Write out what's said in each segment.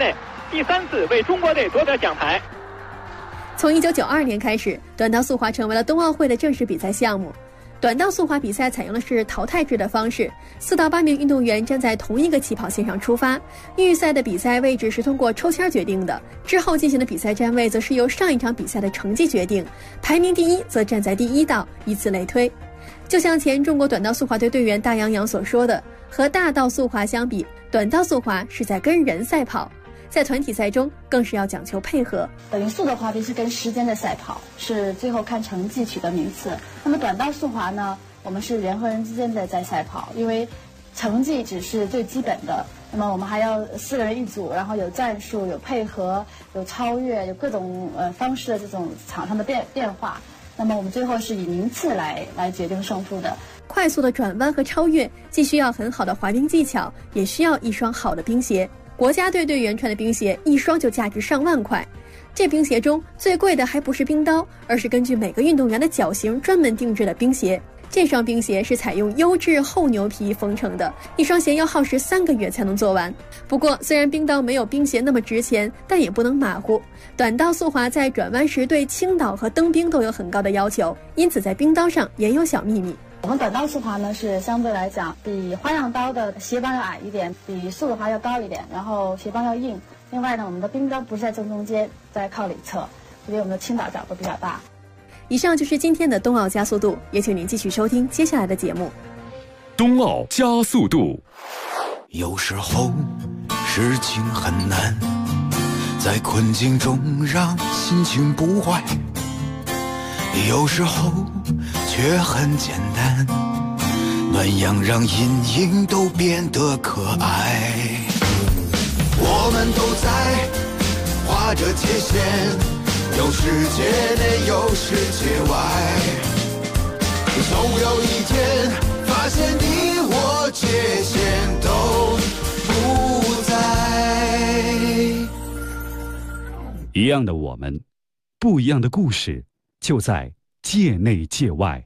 内第3次为中国队夺得奖牌。 从1992年开始，短道速滑成为了冬奥会的正式比赛项目。短道速滑比赛采用的是淘汰制的方式，4到8名运动员站在同一个起跑线上出发。预赛的比赛位置是通过抽签决定的，之后进行的比赛站位则是由上一场比赛的成绩决定，排名第一则站在第1道，以此类推。就像前中国短道速滑队队员大杨洋所说的，和大道速滑相比，短道速滑是在跟人赛跑，在团体赛中更是要讲求配合。 等于速的滑冰是跟时间的赛跑，是最后看成绩取得名次。那么短道速滑呢，我们是人和人之间的在赛跑，因为成绩只是最基本的，那么我们还要4个人一组，然后有战术、有配合、有超越、有各种方式的这种场上的变化。那么我们最后是以名次来决定胜负的。 快速的转弯和超越既需要很好的滑冰技巧，也需要一双好的冰鞋。国家队队员穿的冰鞋一双就价值上万块，这冰鞋中最贵的还不是冰刀，而是根据每个运动员的脚型专门定制的冰鞋。这双冰鞋是采用优质厚牛皮缝成的，一双鞋要耗时3个月才能做完。不过虽然冰刀没有冰鞋那么值钱，但也不能马虎。短道速滑在转弯时对倾倒和蹬冰都有很高的要求，因此在冰刀上也有小秘密。 我们短道速滑呢是相对来讲比花样刀的鞋帮要矮一点，比速的滑要高一点，然后鞋帮要硬。另外呢，我们的冰刀不是在正中间，在靠里侧，所以我们的倾倒角度比较大。 以上就是今天的冬奥加速度，也请您继续收听接下来的节目。 冬奥加速度。 有时候事情很难，在困境中让心情不坏，有时候却很简单，暖阳让阴影都变得可爱。我们都在划着界限，有世界内有世界外，总有一天发现你我界限都不在。 一样的我们，不一样的故事，就在界内界外。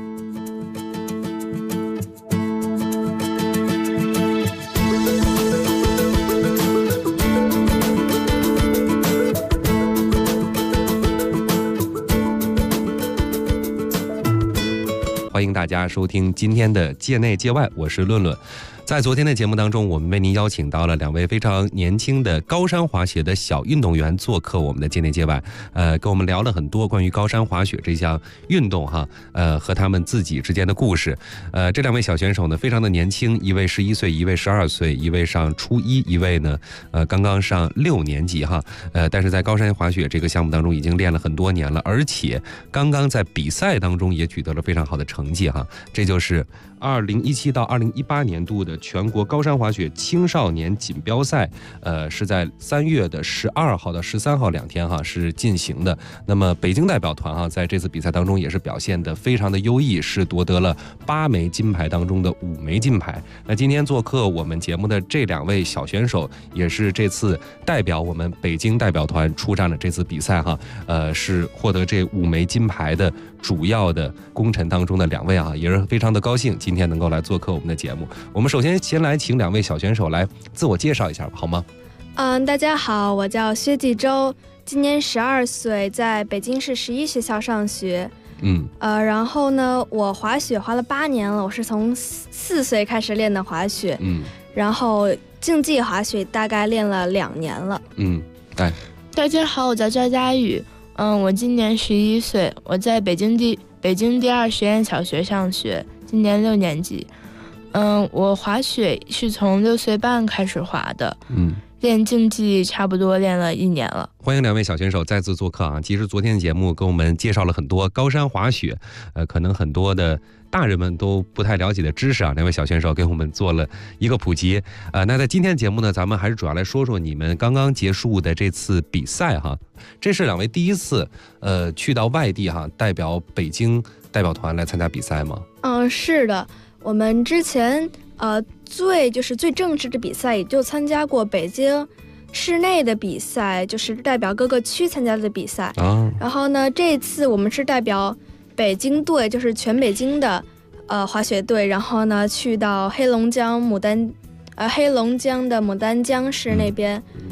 欢迎大家收听今天的界内界外，我是论论。在昨天的节目当中，我们为您邀请到了2位非常年轻的高山滑雪的小运动员做客我们的界内界外，跟我们聊了很多关于高山滑雪这项运动哈，和他们自己之间的故事。这2位小选手呢，非常的年轻，一位11岁，一位12岁，一位上初1，一位呢，刚刚上6年级哈，但是在高山滑雪这个项目当中已经练了很多年了，而且刚刚在比赛当中也取得了非常好的成绩哈，这就是2017到2018年度的全国高山滑雪青少年锦标赛，是在3月的12号到13号2天哈是进行的。那么北京代表团哈在这次比赛当中也是表现得非常的优异，是夺得了8枚金牌当中的5枚金牌。那今天做客我们节目的这2位小选手，也是这次代表我们北京代表团出战的这次比赛哈，是获得这5枚金牌的主要的功臣当中的2位啊，也是非常的高兴今天能够来做客我们的节目。我们首先先来请2位小选手来自我介绍一下好吗？ 大家好，我叫薛继周，今年12岁，在北京市11学校上学。然后呢，我滑雪滑了8年了，我是从4岁开始练的滑雪。然后竞技滑雪大概练了2年了。 大家好，我叫赵佳宇，我今年11岁，我在北京第2实验小学上学，今年6年级。我滑雪是从6岁半开始滑的，练竞技差不多练了1年了。 欢迎2位小选手再次做客啊！其实昨天的节目跟我们介绍了很多高山滑雪，可能很多的大人们都不太了解的知识啊，2位小选手给我们做了一个普及。那在今天的节目呢，咱们还是主要来说说你们刚刚结束的这次比赛哈。这是2位第一次去到外地哈，代表北京代表团来参加比赛吗？ 是的，我们之前最正式的比赛也就参加过北京市内的比赛，就是代表各个区参加的比赛。然后呢，这次我们是代表北京队，就是全北京的滑雪队，然后呢去到黑龙江的牡丹江市那边，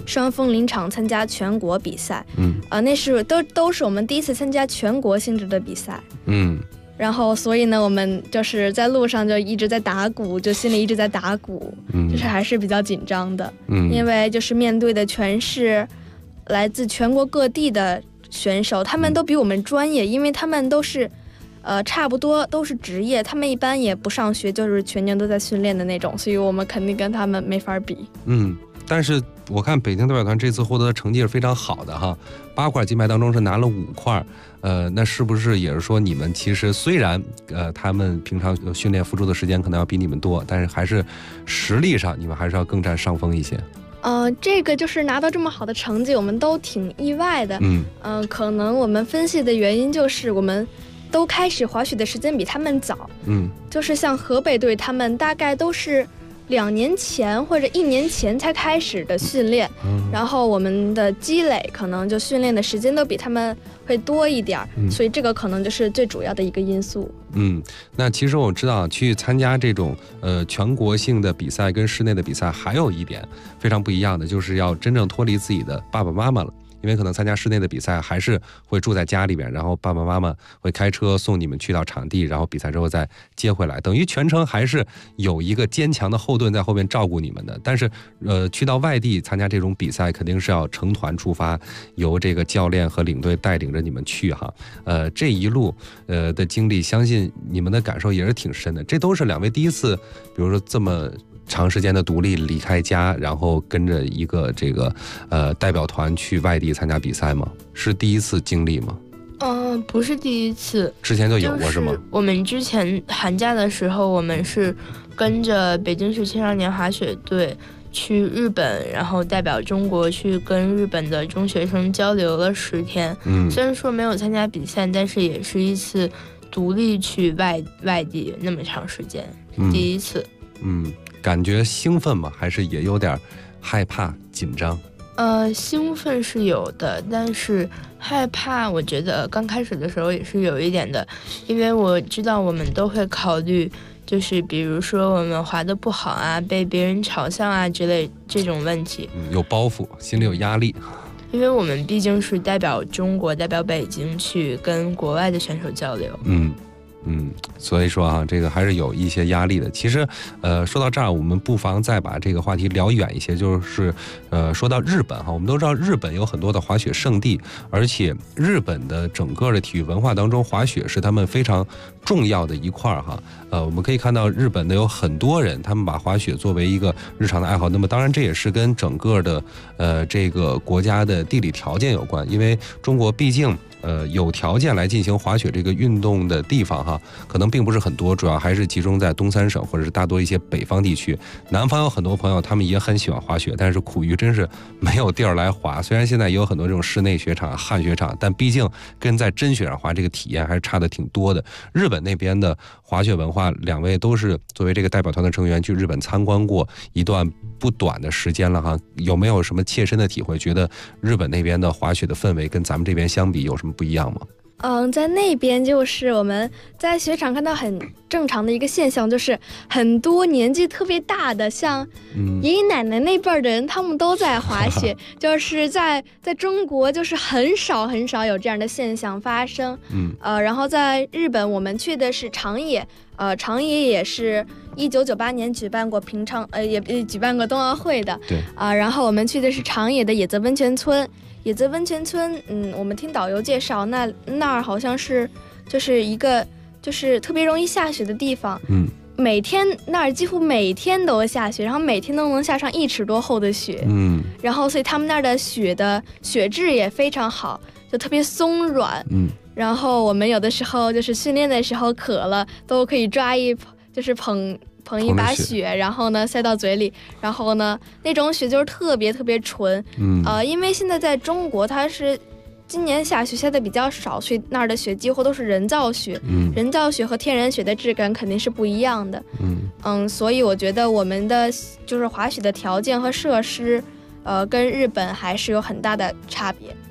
双峰林场参加全国比赛，那是都是我们第一次参加全国性质的比赛，然后所以呢，我们就是在路上就一直在打鼓，就心里一直在打鼓，就是还是比较紧张的，因为就是面对的全是来自全国各地的选手，他们都比我们专业，因为他们都是差不多都是职业，他们一般也不上学，就是全年都在训练的那种，所以我们肯定跟他们没法比。 但是我看北京代表团这次获得的成绩是非常好的哈，8块金牌当中是拿了5块，那是不是也是说你们其实虽然他们平常训练付出的时间可能要比你们多，但是还是实力上你们还是要更占上风一些？ 这个就是拿到这么好的成绩，我们都挺意外的。可能我们分析的原因就是我们都开始滑雪的时间比他们早。就是像河北队，他们大概都是2年前或者1年前才开始的训练，然后我们的积累可能就训练的时间都比他们会多一点，所以这个可能就是最主要的一个因素。 那其实我知道去参加这种全国性的比赛跟室内的比赛还有一点非常不一样的，就是要真正脱离自己的爸爸妈妈了。因为可能参加室内的比赛还是会住在家里边，然后爸爸妈妈会开车送你们去到场地，然后比赛之后再接回来，等于全程还是有一个坚强的后盾在后面照顾你们的。但是去到外地参加这种比赛肯定是要成团出发，由这个教练和领队带领着你们去哈。这一路的经历，相信你们的感受也是挺深的。这都是2位第一次，比如说这么长时间的独立离开家，然后跟着一个这个代表团去外地参加比赛吗？是第一次经历吗？ 不是第一次， 之前就有过是吗？ 我们之前寒假的时候，我们是跟着北京市青少年滑雪队去日本，然后代表中国去跟日本的中学生交流了10天。虽然说没有参加比赛，但是也是一次独立去外地那么长时间，第一次。 感觉兴奋吗？还是也有点害怕紧张？ 兴奋是有的，但是害怕我觉得刚开始的时候也是有一点的，因为我知道我们都会考虑，就是比如说我们滑得不好啊，被别人嘲笑啊之类这种问题， 有包袱，心里有压力。 因为我们毕竟是代表中国、代表北京去跟国外的选手交流。 所以说啊，这个还是有一些压力的。其实，说到这儿，我们不妨再把这个话题聊远一些，就是说到日本哈，我们都知道日本有很多的滑雪胜地，而且日本的整个的体育文化当中，滑雪是他们非常重要的一块哈。我们可以看到日本的有很多人，他们把滑雪作为一个日常的爱好。那么当然这也是跟整个的这个国家的地理条件有关，因为中国毕竟有条件来进行滑雪这个运动的地方哈，可能并不是很多，主要还是集中在东三省或者是大多一些北方地区。南方有很多朋友，他们也很喜欢滑雪，但是苦于真是没有地儿来滑。虽然现在也有很多这种室内雪场、旱雪场，但毕竟跟在真雪上滑这个体验还是差的挺多的。日本那边的滑雪文化，2位都是作为这个代表团的成员去日本参观过一段不短的时间了哈，有没有什么切身的体会？觉得日本那边的滑雪的氛围跟咱们这边相比有什么不一样吗？ 在那边就是我们在雪场看到很正常的一个现象，就是很多年纪特别大的，像爷爷奶奶那辈儿的人，他们都在滑雪，就是在中国就是很少有这样的现象发生。然后在日本我们去的是长野，长野也是1998年举办过也举办过冬奥会的。 对然后我们去的是长野的野泽温泉村。野泽温泉村，我们听导游介绍，那儿好像是就是一个就是特别容易下雪的地方。每天那儿几乎每天都下雪，然后每天都能下上1尺多厚的雪。然后所以他们那儿的雪质也非常好，就特别松软。然后我们有的时候就是训练的时候渴了，都可以抓就是捧一把雪，然后呢塞到嘴里，然后呢那种雪就是特别特别纯。因为现在在中国它是今年下雪下的比较少，所以那儿的雪几乎都是人造雪。人造雪和天然雪的质感肯定是不一样的。所以我觉得我们的就是滑雪的条件和设施跟日本还是有很大的差别。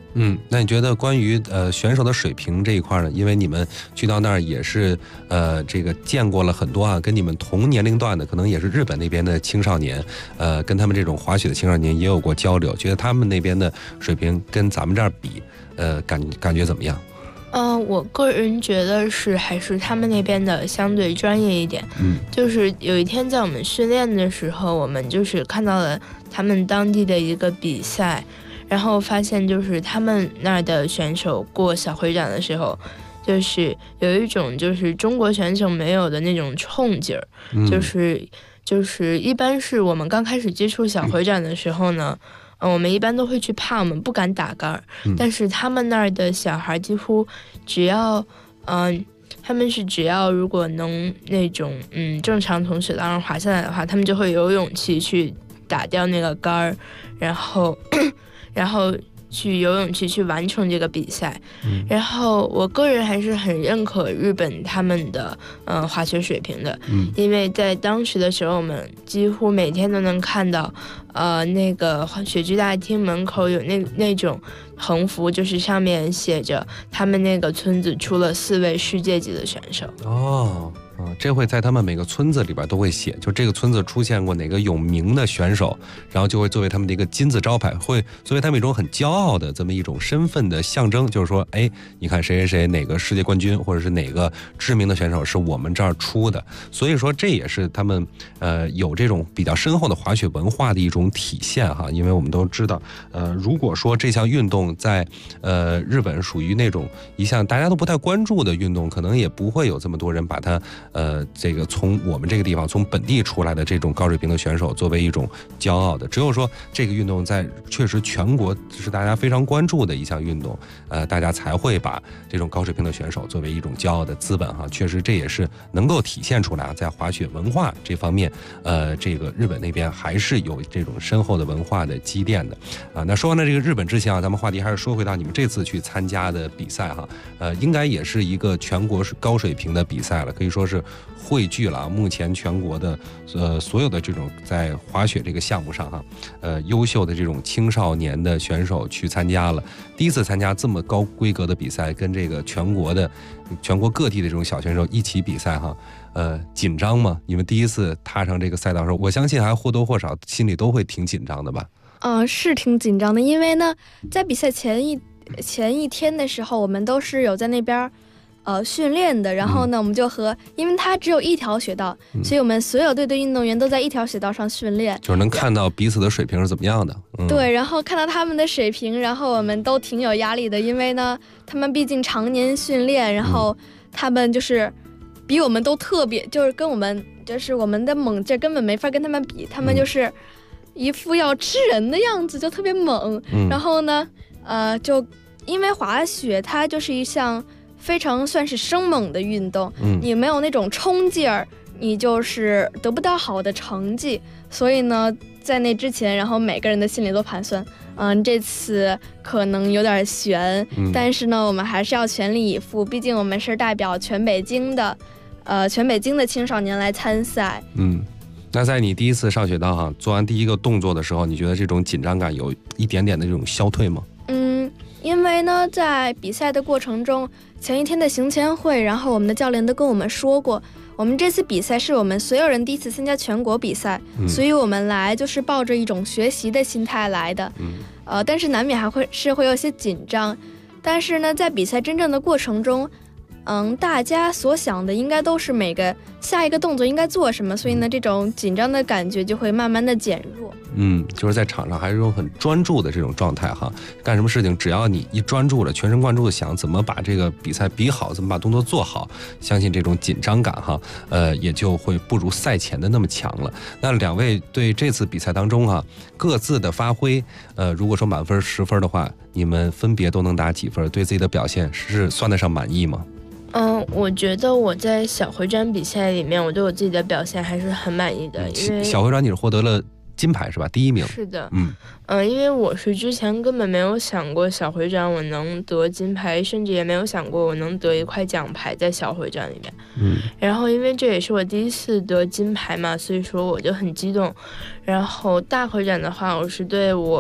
那你觉得关于选手的水平这一块呢？因为你们去到那儿也是这个见过了很多啊，跟你们同年龄段的，可能也是日本那边的青少年，跟他们这种滑雪的青少年也有过交流，觉得他们那边的水平跟咱们这儿比，感觉怎么样？ 我个人觉得还是他们那边的相对专业一点。就是有一天在我们训练的时候，我们就是看到了他们当地的一个比赛，然后发现就是他们那儿的选手过小回转的时候，就是有一种就是中国选手没有的那种冲劲儿，就是一般是我们刚开始接触小回转的时候呢。我们一般都会去怕，我们不敢打杆儿。但是他们那儿的小孩几乎只要，他们是只要如果能那种正常从雪道上滑下来的话，他们就会有勇气去打掉那个杆儿，然后去有勇气去完成这个比赛。然后我个人还是很认可日本他们的滑雪水平的。因为在当时的时候，我们几乎每天都能看到那个雪具大厅门口有那种横幅，就是上面写着他们那个村子出了4位世界级的选手。 这会在他们每个村子里边都会写，就这个村子出现过哪个有名的选手，然后就会作为他们的一个金字招牌，会作为他们一种很骄傲的这么一种身份的象征，就是说，你看谁谁谁哪个世界冠军或者是哪个知名的选手是我们这儿出的，所以说这也是他们有这种比较深厚的滑雪文化的一种体现哈。因为我们都知道，如果说这项运动在日本属于那种一项大家都不太关注的运动，可能也不会有这么多人把它这个从我们这个地方从本地出来的这种高水平的选手作为一种骄傲的。只有说这个运动在确实全国是大家非常关注的一项运动，大家才会把这种高水平的选手作为一种骄傲的资本哈。确实这也是能够体现出来，在滑雪文化这方面，这个日本那边还是有这种深厚的文化的积淀的啊。那说完了这个日本之前啊，咱们话题还是说回到你们这次去参加的比赛哈，应该也是一个全国高水平的比赛了，可以说是汇聚了目前全国的所有的这种在滑雪这个项目上哈，优秀的这种青少年的选手去参加了，第一次参加这么高规格的比赛，跟这个全国各地的这种小选手一起比赛哈，紧张吗？你们第一次踏上这个赛道的时候，我相信还或多或少心里都会挺紧张的吧？ 是挺紧张的，因为呢，在比赛前一天的时候，我们都是有在那边训练的，然后呢，我们就因为它只有一条雪道，所以我们所有队的运动员都在一条雪道上训练， 就是能看到彼此的水平是怎么样的。 对，然后看到他们的水平，然后我们都挺有压力的，因为呢，他们毕竟常年训练，然后他们就是比我们都特别，就是跟我们就是我们的猛劲根本没法跟他们比，他们就是一副要吃人的样子，就特别猛。然后呢，就因为滑雪它就是一项非常算是生猛的运动，你没有那种冲劲儿，你就是得不到好的成绩。所以呢，在那之前，然后每个人的心里都盘算，这次可能有点悬，但是呢，我们还是要全力以赴，毕竟我们是代表全北京的青少年来参赛。 那在你第一次上雪道哈，做完第一个动作的时候，你觉得这种紧张感有一点点的这种消退吗？ 因为呢，在比赛的过程中，前一天的行前会，然后我们的教练都跟我们说过，我们这次比赛是我们所有人第一次参加全国比赛，所以我们来就是抱着一种学习的心态来的，但是难免还会有些紧张，但是呢，在比赛真正的过程中，大家所想的应该都是每个下一个动作应该做什么，所以呢，这种紧张的感觉就会慢慢的减弱。 就是在场上还是有很专注的这种状态哈，干什么事情只要你一专注了，全神贯注的想怎么把这个比赛比好，怎么把动作做好，相信这种紧张感哈，也就会不如赛前的那么强了。那两位对这次比赛当中哈，各自的发挥，如果说满分10分的话，你们分别都能打几分？对自己的表现是算得上满意吗？ 我觉得我在小回转比赛里面，我对我自己的表现还是很满意的。因为小回转你是获得了金牌是吧？第1名。 是的。因为我是之前根本没有想过小回转我能得金牌，甚至也没有想过我能得一块奖牌在小回转里面。然后因为这也是我第一次得金牌嘛，所以说我就很激动。然后大回转的话，我是对我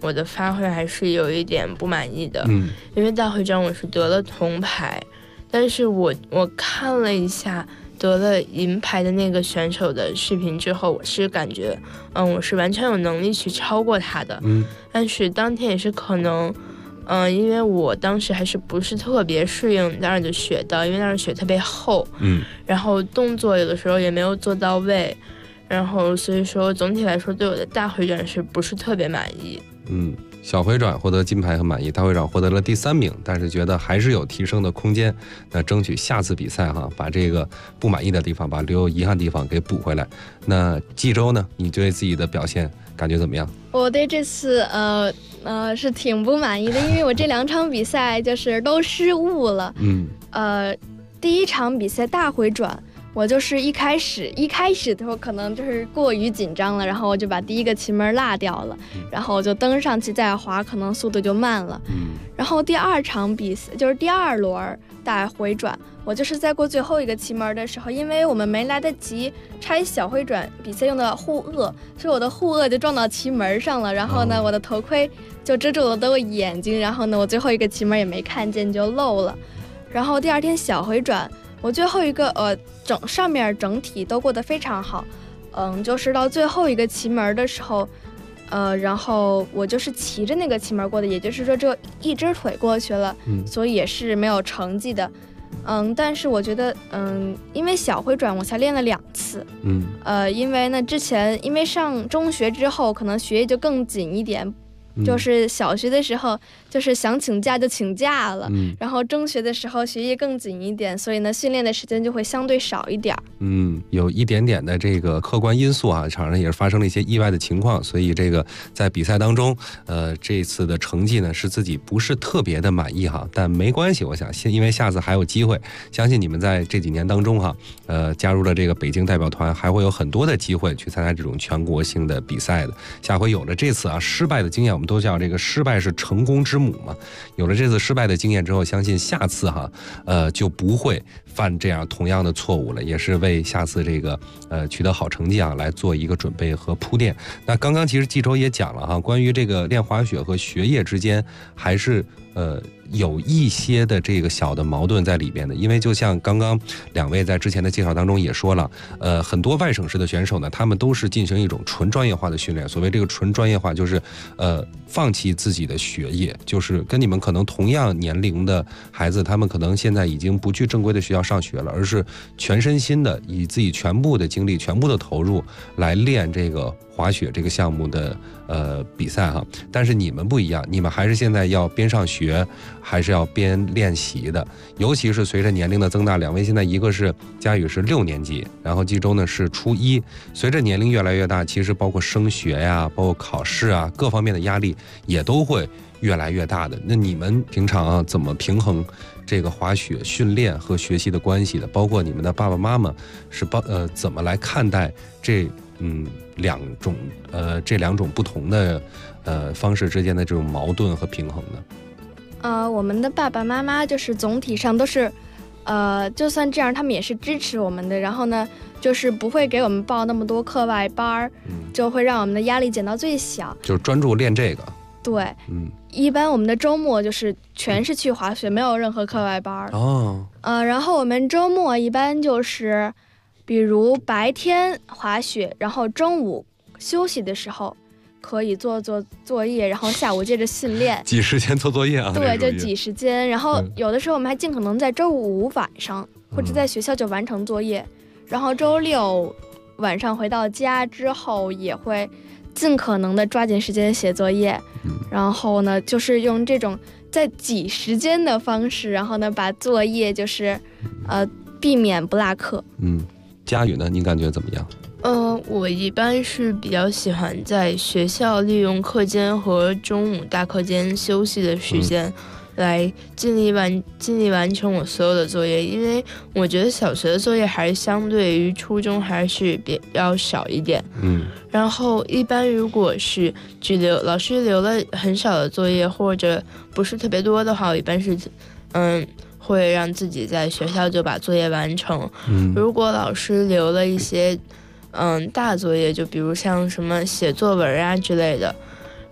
我的发挥还是有一点不满意的。因为大会长我是得了铜牌，但是我看了一下得了银牌的那个选手的视频之后，我是感觉我是完全有能力去超过他的。但是当天也是可能因为我当时还是不是特别适应那儿的雪道，因为那儿的雪特别厚，然后动作有的时候也没有做到位，然后所以说总体来说对我的大回转是不是特别满意。 小回转获得金牌很满意，大回转获得了第3名，但是觉得还是有提升的空间。那争取下次比赛把这个不满意的地方，把留有遗憾的地方给补回来。那冀州呢？你对自己的表现感觉怎么样？ 我对这次是挺不满意的，因为我这2场比赛就是都失误了。第1场比赛大回转，我就是一开始的时候可能就是过于紧张了，然后我就把第1个旗门落掉了，然后我就登上去再滑，可能速度就慢了。然后第2场比赛就是第2轮大回转，我就是在过最后1个旗门的时候，因为我们没来得及拆小回转比赛用的护顎，所以我的护顎就撞到旗门上了，然后呢我的头盔就遮住了我的眼睛，然后呢我最后1个旗门也没看见就漏了。然后第2天小回转，我最后1个上面整体都过得非常好，就是到最后1个旗门的时候，然后我就是骑着那个旗门过的，也就是说这一只腿过去了，所以也是没有成绩的。但是我觉得因为小回转我才练了2次，因为呢之前因为上中学之后可能学业就更紧一点，就是小学的时候就是想请假就请假了，然后中学的时候学业更紧一点，所以呢训练的时间就会相对少一点。 有一点点的这个客观因素场上也是发生了一些意外的情况，所以这个在比赛当中这次的成绩呢是自己不是特别的满意但没关系，我想因为下次还有机会，相信你们在这几年当中加入了这个北京代表团，还会有很多的机会去参加这种全国性的比赛的。下回有了这次失败的经验，我们都叫这个失败是成功之母嘛。有了这次失败的经验之后，相信下次就不会犯这样同样的错误了，也是为下次这个取得好成绩来做一个准备和铺垫。那刚刚其实冀州也讲了关于这个练滑雪和学业之间还是有一些的这个小的矛盾在里边的，因为就像刚刚2位在之前的介绍当中也说了，很多外省市的选手呢，他们都是进行一种纯专业化的训练。所谓这个纯专业化，就是放弃自己的学业，就是跟你们可能同样年龄的孩子，他们可能现在已经不去正规的学校上学了，而是全身心的以自己全部的精力、全部的投入来练这个滑雪这个项目的比赛但是你们不一样，你们还是现在要边上学还是要边练习的。尤其是随着年龄的增大，2位现在一个是佳宇是6年级，然后冀州呢是初1，随着年龄越来越大，其实包括升学呀，包括考试各方面的压力也都会越来越大的。那你们平常怎么平衡这个滑雪训练和学习的关系的？包括你们的爸爸妈妈是怎么来看待这两种不同的方式之间的这种矛盾和平衡呢？ 我们的爸爸妈妈就是总体上都是就算这样他们也是支持我们的，然后呢就是不会给我们报那么多课外班，就会让我们的压力减到最小， 就是专注练这个。 对，一般我们的周末就是全是去滑雪，没有任何课外班。然后我们周末一般就是比如白天滑雪，然后中午休息的时候可以做作业，然后下午接着训练。 挤时间做作业对，就挤时间。然后有的时候我们还尽可能在周五晚上或者在学校就完成作业，然后周6晚上回到家之后也会尽可能的抓紧时间写作业，然后呢就是用这种在挤时间的方式，然后呢把作业就是避免不落课。 佳宇呢，你感觉怎么样？ 我一般是比较喜欢在学校利用课间和中午大课间休息的时间来尽力完成我所有的作业，因为我觉得小学的作业还是相对于初中还是比较少一点。然后一般如果是老师留了很少的作业或者不是特别多的话，我一般是会让自己在学校就把作业完成。如果老师留了一些大作业，就比如像什么写作文之类的，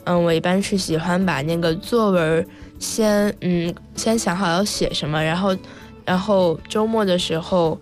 我一般是喜欢把那个作文先想好要写什么，然后周末的时候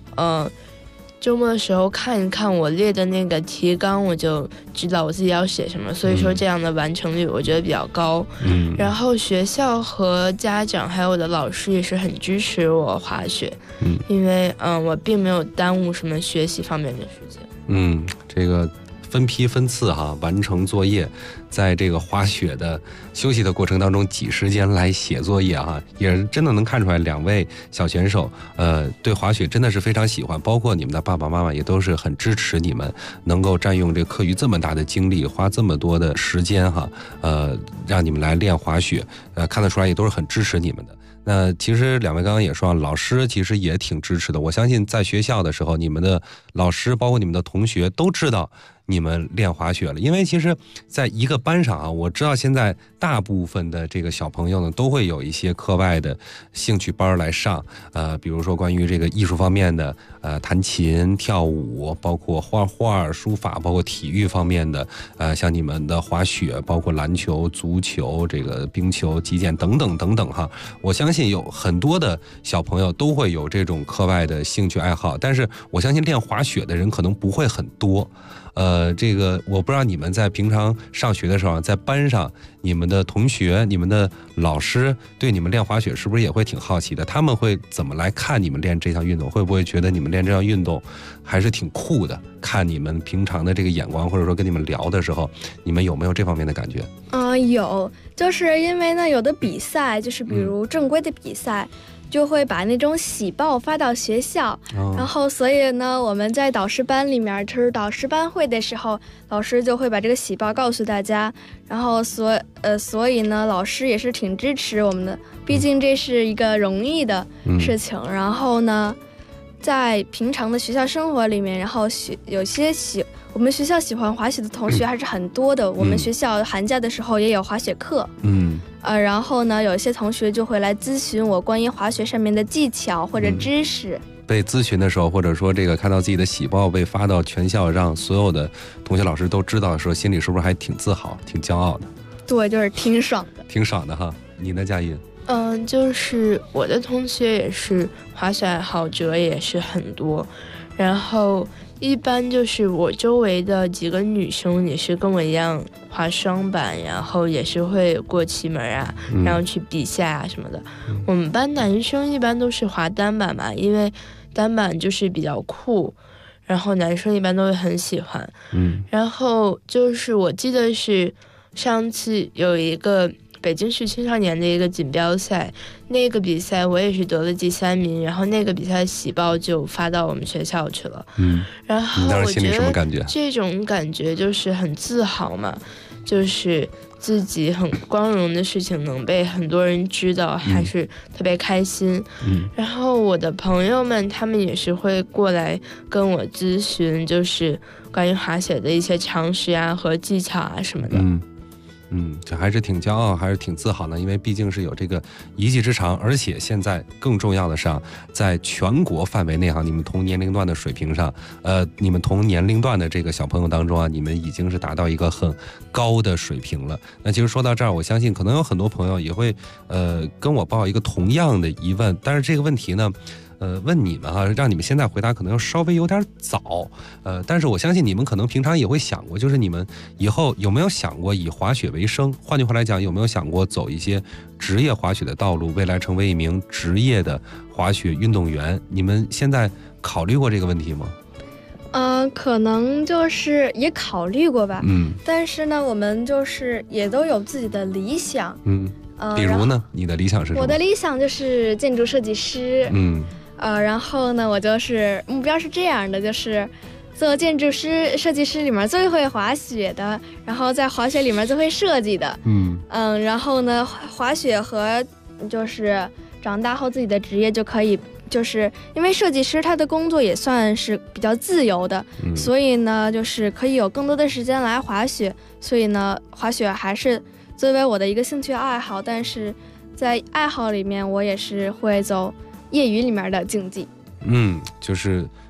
看一看我列的那个提纲，我就知道我自己要写什么，所以说这样的完成率我觉得比较高。然后学校和家长还有我的老师也是很支持我滑雪，因为我并没有耽误什么学习方面的事情。 这个分批分次完成作业，在这个滑雪的休息的过程当中挤时间来写作业也是真的能看出来2位小选手对滑雪真的是非常喜欢，包括你们的爸爸妈妈也都是很支持你们能够占用这个课余这么大的精力，花这么多的时间让你们来练滑雪，看得出来也都是很支持你们的。那其实2位刚刚也说老师其实也挺支持的，我相信在学校的时候，你们的老师包括你们的同学都知道你们练滑雪了，因为其实在一个班上我知道现在大部分的这个小朋友呢都会有一些课外的兴趣班来上，比如说关于这个艺术方面的弹琴、跳舞，包括画画、书法，包括体育方面的像你们的滑雪，包括篮球、足球、这个冰球、击剑等等等等我相信有很多的小朋友都会有这种课外的兴趣爱好，但是我相信练滑雪的人可能不会很多。这个我不知道你们在平常上学的时候，在班上你们的同学、你们的老师对你们练滑雪是不是也会挺好奇的？他们会怎么来看你们练这项运动？会不会觉得你们练这项运动还是挺酷的？看你们平常的这个眼光，或者说跟你们聊的时候，你们有没有这方面的感觉？ 有，就是因为呢，有的比赛就是比如正规的比赛，就会把那种喜报发到学校，然后所以呢，我们在导师班里面就是导师班会的时候，老师就会把这个喜报告诉大家，然后所以呢，老师也是挺支持我们的，毕竟这是一个容易的事情。然后呢，在平常的学校生活里面，然后我们学校喜欢滑雪的同学还是很多的，我们学校寒假的时候也有滑雪课。然后呢，有些同学就会来咨询我关于滑雪上面的技巧或者知识。 被咨询的时候，或者说这个看到自己的喜报被发到全校，让所有的同学老师都知道的时候，心里是不是还挺自豪、挺骄傲的？ 对，就是挺爽的。 挺爽的你呢，佳音？ 就是我的同学也是滑雪爱好者，也是很多，然后一般就是我周围的几个女生也是跟我一样滑双板，然后也是会过旗门然后去比赛什么的。我们班男生一般都是滑单板嘛，因为单板就是比较酷，然后男生一般都会很喜欢。然后就是我记得是上次有一个北京市青少年的一个锦标赛，那个比赛我也是得了第3名，然后那个比赛喜报就发到我们学校去了。然后我觉得这种感觉就是很自豪嘛，就是自己很光荣的事情能被很多人知道，还是特别开心。然后我的朋友们他们也是会过来跟我咨询，就是关于滑雪的一些常识和技巧什么的。 这还是挺骄傲，还是挺自豪的，因为毕竟是有这个一技之长，而且现在更重要的是在全国范围内你们同年龄段的水平上，你们同年龄段的这个小朋友当中你们已经是达到一个很高的水平了。那其实说到这儿，我相信可能有很多朋友也会跟我报一个同样的疑问，但是这个问题呢问你们让你们现在回答可能要稍微有点早，但是我相信你们可能平常也会想过，就是你们以后有没有想过以滑雪为生？换句话来讲，有没有想过走一些职业滑雪的道路，未来成为一名职业的滑雪运动员？你们现在考虑过这个问题吗？ 可能就是也考虑过吧。但是呢，我们就是也都有自己的理想。 比如呢，你的理想是什么？ 我的理想就是建筑设计师。然后呢，我就是目标是这样的，就是做建筑师、设计师里面最会滑雪的，然后在滑雪里面最会设计的。然后呢，滑雪和就是长大后自己的职业就可以，就是因为设计师他的工作也算是比较自由的，所以呢，就是可以有更多的时间来滑雪。所以呢，滑雪还是作为我的一个兴趣爱好，但是在爱好里面，我也是会走业余里面的竞技。 就是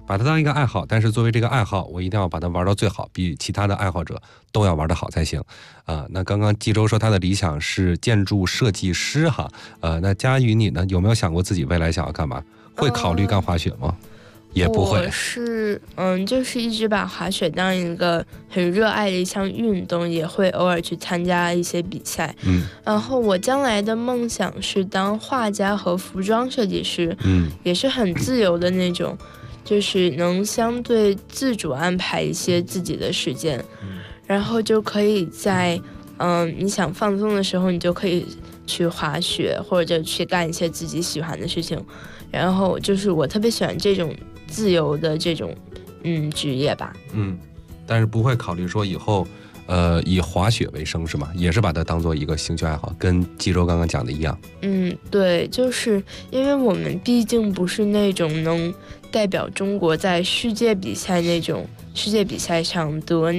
把它当一个爱好，但是作为这个爱好，我一定要把它玩到最好，比其他的爱好者都要玩得好才行。那刚刚纪州说他的理想是建筑设计师哈，那佳宇你呢，有没有想过自己未来想要干嘛？会考虑干滑雪吗？也不会。 我是就是一直把滑雪当一个很热爱的一项运动，也会偶尔去参加一些比赛。然后我将来的梦想是当画家和服装设计师，也是很自由的那种，就是能相对自主安排一些自己的时间，然后就可以在你想放松的时候，你就可以去滑雪或者去干一些自己喜欢的事情。然后就是我特别喜欢这种自由的这种职业吧。 但是不会考虑说以后以滑雪为生是吗？也是把它当做一个兴趣爱好，跟纪州刚刚讲的一样。 对，就是因为我们毕竟不是那种能代表中国在世界比赛上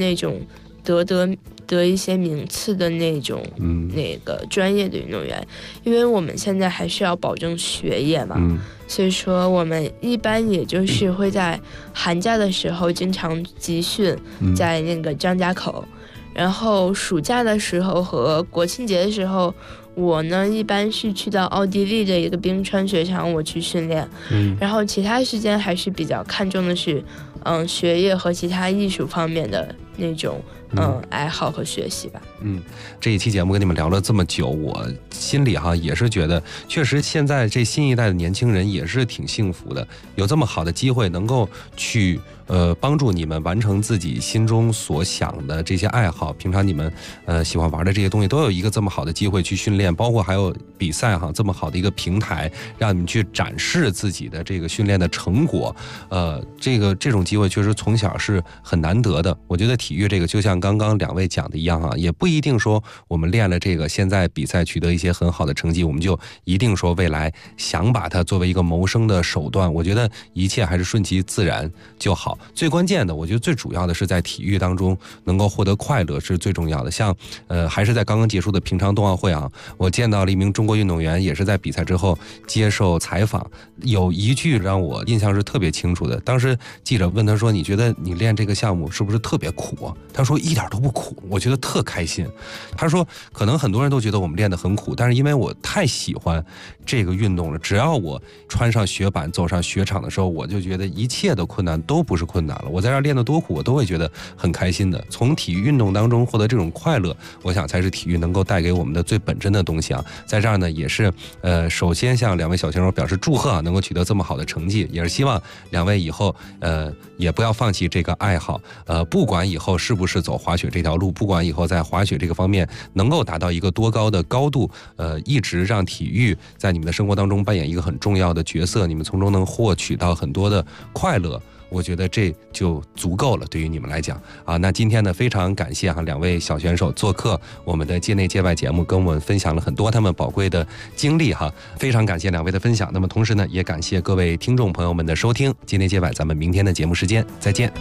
得一些名次的那种那个专业的运动员，因为我们现在还是要保证学业嘛，所以说我们一般也就是会在寒假的时候经常集训，在那个张家口，然后暑假的时候和国庆节的时候，我呢一般是去到奥地利的一个冰川雪场我去训练，然后其他时间还是比较看重的是学业和其他艺术方面的那种爱好和学习吧。 这一期节目跟你们聊了这么久，我心里也是觉得，确实现在这新一代的年轻人也是挺幸福的，有这么好的机会能够去帮助你们完成自己心中所想的这些爱好。平常你们喜欢玩的这些东西，都有一个这么好的机会去训练，包括还有比赛这么好的一个平台，让你们去展示自己的这个训练的成果。这种机会确实从小是很难得的。我觉得体育这个就像刚刚两位讲的一样也不一定说我们练了这个，现在比赛取得一些很好的成绩，我们就一定说未来想把它作为一个谋生的手段。我觉得一切还是顺其自然就好。最关键的，我觉得最主要的是在体育当中能够获得快乐是最重要的。像还是在刚刚结束的平昌冬奥会我见到了一名中国运动员，也是在比赛之后接受采访，有一句让我印象是特别清楚的。当时记者问他说，你觉得你练这个项目是不是特别苦他说一点都不苦，我觉得特开心。他说可能很多人都觉得我们练得很苦，但是因为我太喜欢这个运动了，只要我穿上雪板走上雪场的时候，我就觉得一切的困难都不是困难了，我在这儿练得多苦我都会觉得很开心的。从体育运动当中获得这种快乐，我想才是体育能够带给我们的最本真的东西在这儿呢，也是首先向两位小选手表示祝贺能够取得这么好的成绩，也是希望两位以后也不要放弃这个爱好。不管以后是不是走滑雪这条路，不管以后在滑雪这个方面能够达到一个多高的高度，一直让体育在你们的生活当中扮演一个很重要的角色，你们从中能获取到很多的快乐，我觉得这就足够了，对于你们来讲那今天呢，非常感谢两位小选手做客我们的界内界外节目，跟我们分享了很多他们宝贵的经历非常感谢两位的分享。那么同时呢，也感谢各位听众朋友们的收听，界内界外咱们明天的节目时间再见。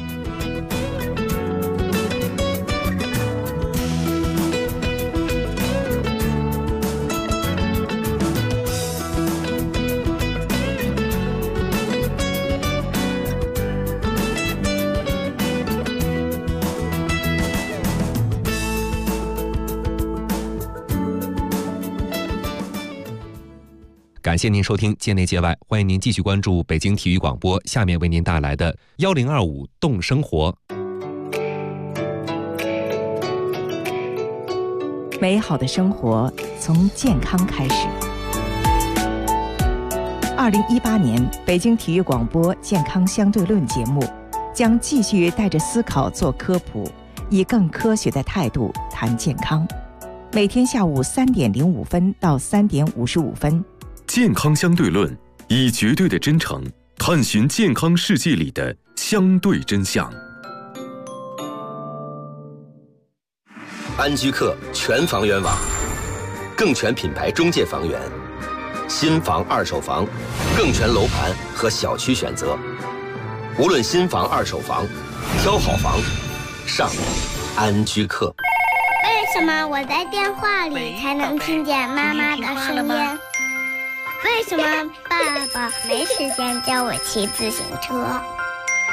感谢您收听界内界外，欢迎您继续关注北京体育广播，下面为您带来的1025动生活。 美好的生活从健康开始。2018年北京体育广播健康相对论节目将继续带着思考做科普，以更科学的态度谈健康。每天下午3点05分到3点55分。 健康相对论，以绝对的真诚探寻健康世界里的相对真相。 安居客全房源网，更全品牌中介房源，新房二手房，更全楼盘和小区选择。无论新房二手房，挑好房上安居客。 为什么我在电话里才能听见妈妈的声音？为什么爸爸没时间教我骑自行车？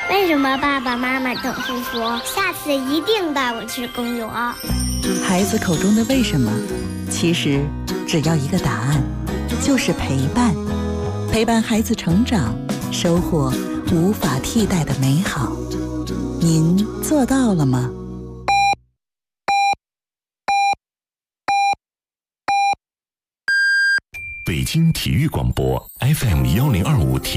为什么爸爸妈妈总是说下次一定带我去公园？ 孩子口中的为什么，其实只要一个答案，就是陪伴。陪伴孩子成长，收获无法替代的美好。您做到了吗？ 北京体育广播 FM1025体